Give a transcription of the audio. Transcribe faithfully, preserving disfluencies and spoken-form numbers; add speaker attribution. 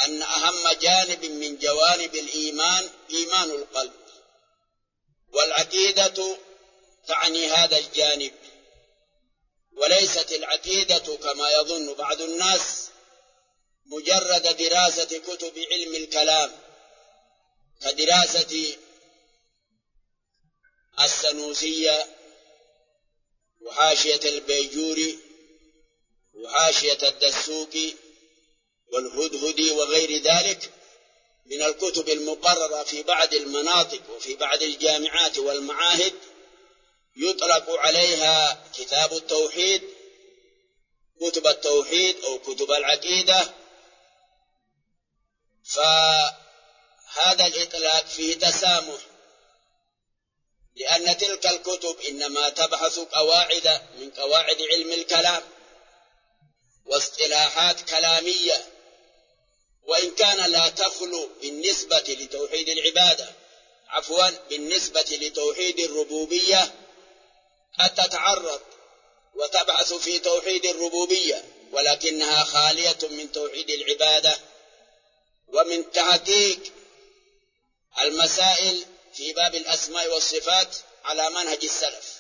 Speaker 1: أن أهم جانب من جوانب الإيمان إيمان القلب، والعقيدة تعني هذا الجانب، وليست العقيدة كما يظن بعض الناس مجرد دراسة كتب علم الكلام كدراسة السنوسية وحاشية البيجوري وحاشية الدسوقي والهدهدي وغير ذلك من الكتب المقررة في بعض المناطق وفي بعض الجامعات والمعاهد، يطلق عليها كتاب التوحيد، كتب التوحيد أو كتب العقيدة. فهذا الإطلاق فيه تسامح، لأن تلك الكتب إنما تبحث قواعد من قواعد علم الكلام واصطلاحات كلامية، وإن كان لا تخلو بالنسبة لتوحيد العبادة عفوا بالنسبة لتوحيد الربوبية قد تتعرض وتبحث في توحيد الربوبية، ولكنها خالية من توحيد العبادة ومن تحقيق المسائل في باب الأسماء والصفات على منهج السلف.